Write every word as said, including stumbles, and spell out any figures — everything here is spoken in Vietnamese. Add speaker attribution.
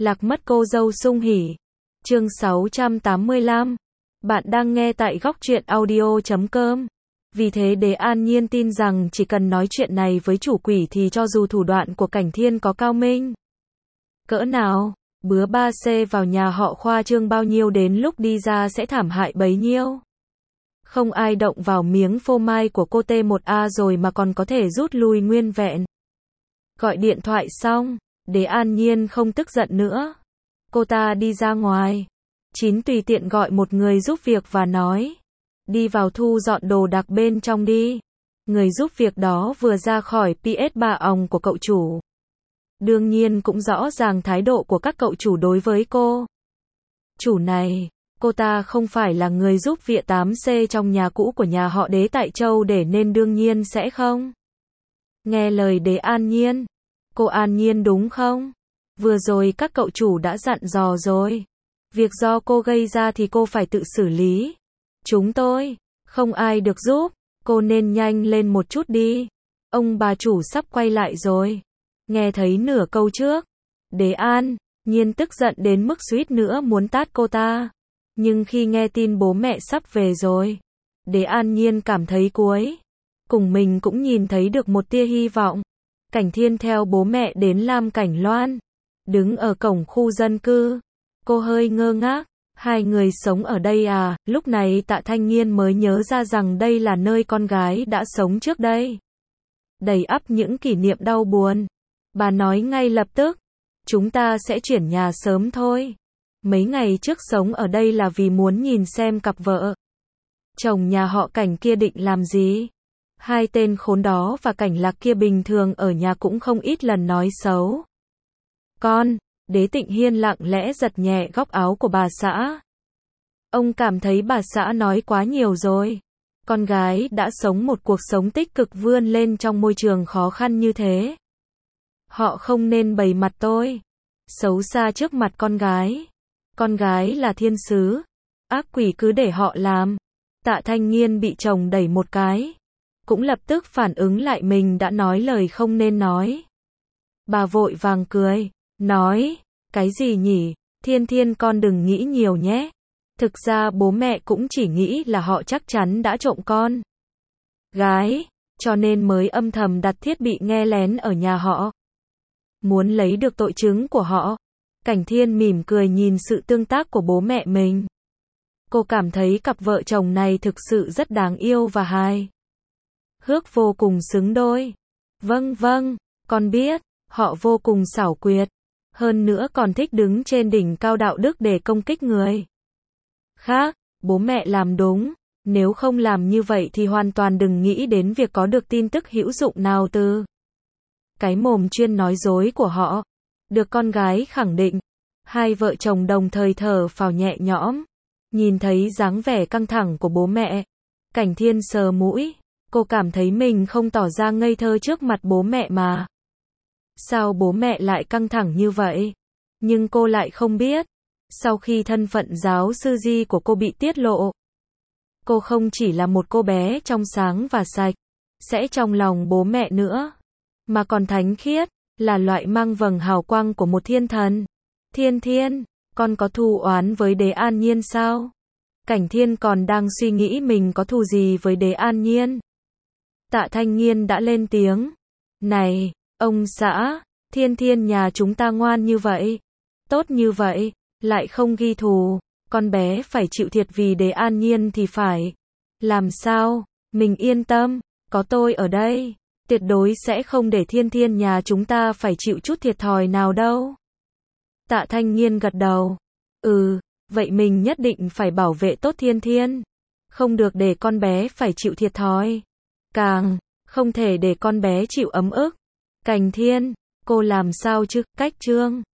Speaker 1: Lạc mất cô dâu sung hỉ. Chương sáu trăm tám mươi lăm. Bạn đang nghe tại góc truyện audio chấm com. Vì thế Đế An Nhiên tin rằng chỉ cần nói chuyện này với chủ quỷ thì cho dù thủ đoạn của Cảnh Thiên có cao minh cỡ nào, bứa ba xê vào nhà họ khoa trương bao nhiêu đến lúc đi ra sẽ thảm hại bấy nhiêu. Không ai động vào miếng phô mai của cô T một A rồi mà còn có thể rút lui nguyên vẹn. Gọi điện thoại xong, Đế An Nhiên không tức giận nữa. Cô ta đi ra ngoài. Chín tùy tiện gọi một người giúp việc và nói. Đi vào thu dọn đồ đạc bên trong đi. Người giúp việc đó vừa ra khỏi pê ét ba òng của cậu chủ. Đương nhiên cũng rõ ràng thái độ của các cậu chủ đối với cô. Chủ này, cô ta không phải là người giúp việc tám xê trong nhà cũ của nhà họ Đế tại Châu để nên đương nhiên sẽ không nghe lời Đế An Nhiên. Cô An Nhiên đúng không? Vừa rồi các cậu chủ đã dặn dò rồi. Việc do cô gây ra thì cô phải tự xử lý. Chúng tôi, không ai được giúp. Cô nên nhanh lên một chút đi. Ông bà chủ sắp quay lại rồi. Nghe thấy nửa câu trước, Đế An Nhiên tức giận đến mức suýt nữa muốn tát cô ta. Nhưng khi nghe tin bố mẹ sắp về rồi, Đế An Nhiên cảm thấy cuối cùng mình cũng nhìn thấy được một tia hy vọng. Cảnh Thiên theo bố mẹ đến Lam Cảnh Loan, đứng ở cổng khu dân cư. Cô hơi ngơ ngác, hai người sống ở đây à? Lúc này Tạ Thanh Nghiên mới nhớ ra rằng đây là nơi con gái đã sống trước đây. Đầy ắp những kỷ niệm đau buồn. Bà nói ngay lập tức, chúng ta sẽ chuyển nhà sớm thôi. Mấy ngày trước sống ở đây là vì muốn nhìn xem cặp vợ chồng nhà họ Cảnh kia định làm gì. Hai tên khốn đó và Cảnh Lạc kia bình thường ở nhà cũng không ít lần nói xấu. Con, Đế Tịnh Hiên lặng lẽ giật nhẹ góc áo của bà xã. Ông cảm thấy bà xã nói quá nhiều rồi. Con gái đã sống một cuộc sống tích cực vươn lên trong môi trường khó khăn như thế. Họ không nên bày mặt tôi xấu xa trước mặt con gái. Con gái là thiên sứ. Ác quỷ cứ để họ làm. Tạ Thanh Nghiên bị chồng đẩy một cái, cũng lập tức phản ứng lại mình đã nói lời không nên nói. Bà vội vàng cười, nói, cái gì nhỉ? Thiên Thiên con đừng nghĩ nhiều nhé. Thực ra bố mẹ cũng chỉ nghĩ là họ chắc chắn đã trộm con gái, cho nên mới âm thầm đặt thiết bị nghe lén ở nhà họ. Muốn lấy được tội chứng của họ. Cảnh Thiên mỉm cười nhìn sự tương tác của bố mẹ mình. Cô cảm thấy cặp vợ chồng này thực sự rất đáng yêu và hài hước, vô cùng xứng đôi. Vâng vâng, con biết, họ vô cùng xảo quyệt. Hơn nữa còn thích đứng trên đỉnh cao đạo đức để công kích người khác. Bố mẹ làm đúng. Nếu không làm như vậy thì hoàn toàn đừng nghĩ đến việc có được tin tức hữu dụng nào từ cái mồm chuyên nói dối của họ. Được con gái khẳng định, hai vợ chồng đồng thời thở phào nhẹ nhõm. Nhìn thấy dáng vẻ căng thẳng của bố mẹ, Cảnh Thiên sờ mũi. Cô cảm thấy mình không tỏ ra ngây thơ trước mặt bố mẹ mà. Sao bố mẹ lại căng thẳng như vậy? Nhưng cô lại không biết. Sau khi thân phận giáo sư Di của cô bị tiết lộ, cô không chỉ là một cô bé trong sáng và sạch, sẽ trong lòng bố mẹ nữa, mà còn thánh khiết, là loại mang vầng hào quang của một thiên thần. Thiên Thiên, con có thù oán với Đế An Nhiên sao? Cảnh Thiên còn đang suy nghĩ mình có thù gì với Đế An Nhiên. Tạ Thanh Nghiên đã lên tiếng. Này, ông xã, Thiên Thiên nhà chúng ta ngoan như vậy, tốt như vậy, lại không ghi thù. Con bé phải chịu thiệt vì Đế An Nhiên thì phải. Làm sao? Mình yên tâm, có tôi ở đây. Tuyệt đối sẽ không để Thiên Thiên nhà chúng ta phải chịu chút thiệt thòi nào đâu. Tạ Thanh Nghiên gật đầu. Ừ, vậy mình nhất định phải bảo vệ tốt Thiên Thiên. Không được để con bé phải chịu thiệt thòi. Càng không thể để con bé chịu ấm ức. Cảnh Thiên, cô làm sao chứ? Cách Trương